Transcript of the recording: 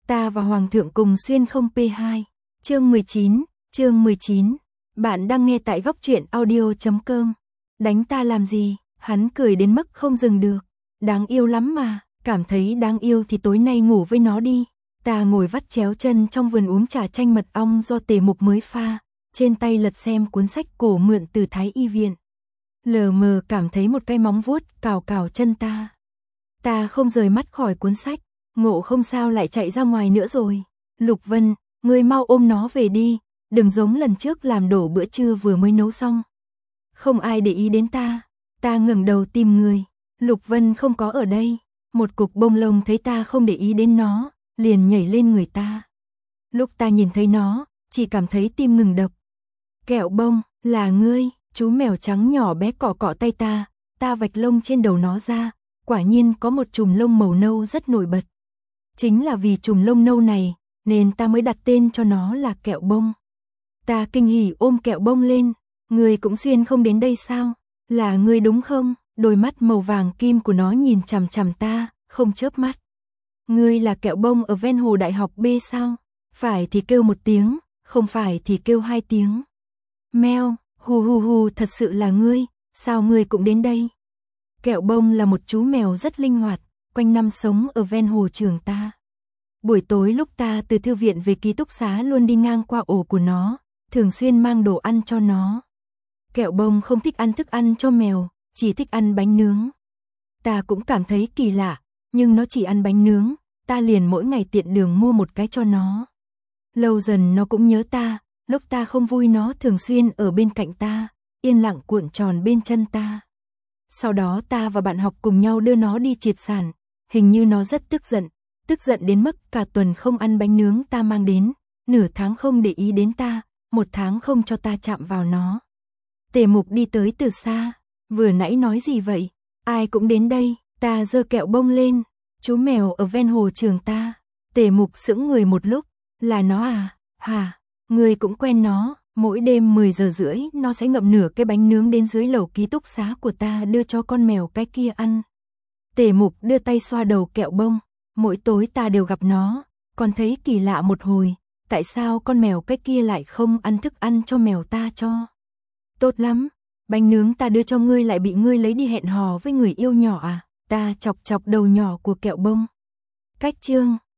Ta và Hoàng thượng cùng xuyên không P2. Chương 19. Bạn đang nghe tại góc truyện audio.com. Đánh ta làm gì? Hắn cười đến mức không dừng được. Đáng yêu lắm mà, cảm thấy đáng yêu thì tối nay ngủ với nó đi. Ta ngồi vắt chéo chân trong vườn uống trà chanh mật ong do Tề Mục mới pha, trên tay lật xem cuốn sách cổ mượn từ Thái Y viện. Lờ mờ cảm thấy một cái móng vuốt cào cào chân ta. Ta không rời mắt khỏi cuốn sách, ngộ không sao lại chạy ra ngoài nữa rồi. Lục Vân, ngươi mau ôm nó về đi, đừng giống lần trước làm đổ bữa trưa vừa mới nấu xong. Không ai để ý đến ta. Ta ngẩng đầu tìm người. Lục Vân không có ở đây. Một cục bông lông thấy ta không để ý đến nó, liền nhảy lên người ta. Lúc ta nhìn thấy nó, chỉ cảm thấy tim ngừng đập. Kẹo bông, là ngươi? Chú mèo trắng nhỏ bé cọ cọ tay ta. Ta vạch lông trên đầu nó ra, quả nhiên có một chùm lông màu nâu rất nổi bật. Chính là vì chùm lông nâu này, nên ta mới đặt tên cho nó là kẹo bông. Ta kinh hỉ ôm kẹo bông lên. Ngươi cũng xuyên không đến đây sao? Là ngươi đúng không? Đôi mắt màu vàng kim của nó nhìn chằm chằm ta, không chớp mắt. Ngươi là kẹo bông ở ven hồ đại học B sao? Phải thì kêu một tiếng, không phải thì kêu hai tiếng. Meo, hù hù hù, thật sự là ngươi, sao ngươi cũng đến đây? Kẹo bông là một chú mèo rất linh hoạt, quanh năm sống ở ven hồ trường ta. Buổi tối lúc ta từ thư viện về ký túc xá luôn đi ngang qua ổ của nó, thường xuyên mang đồ ăn cho nó. Kẹo bông không thích ăn thức ăn cho mèo, chỉ thích ăn bánh nướng. Ta cũng cảm thấy kỳ lạ, nhưng nó chỉ ăn bánh nướng, ta liền mỗi ngày tiện đường mua một cái cho nó. Lâu dần nó cũng nhớ ta, lúc ta không vui nó thường xuyên ở bên cạnh ta, yên lặng cuộn tròn bên chân ta. Sau đó ta và bạn học cùng nhau đưa nó đi triệt sản, hình như nó rất tức giận đến mức cả tuần không ăn bánh nướng ta mang đến, nửa tháng không để ý đến ta, một tháng không cho ta chạm vào nó. Tề Mục đi tới từ xa, vừa nãy nói gì vậy? Ai cũng đến đây, ta giơ kẹo bông lên, chú mèo ở ven hồ trường ta. Tề Mục sững người một lúc, là nó à? Hả? Người cũng quen nó, mỗi đêm 10 giờ rưỡi nó sẽ ngậm nửa cái bánh nướng đến dưới lầu ký túc xá của ta đưa cho con mèo cái kia ăn. Tề Mục đưa tay xoa đầu kẹo bông, mỗi tối ta đều gặp nó, còn thấy kỳ lạ một hồi, tại sao con mèo cái kia lại không ăn thức ăn cho mèo ta cho? Tốt lắm, bánh nướng ta đưa cho ngươi lại bị ngươi lấy đi hẹn hò với người yêu nhỏ à? Ta chọc chọc đầu nhỏ của kẹo bông. Cách chương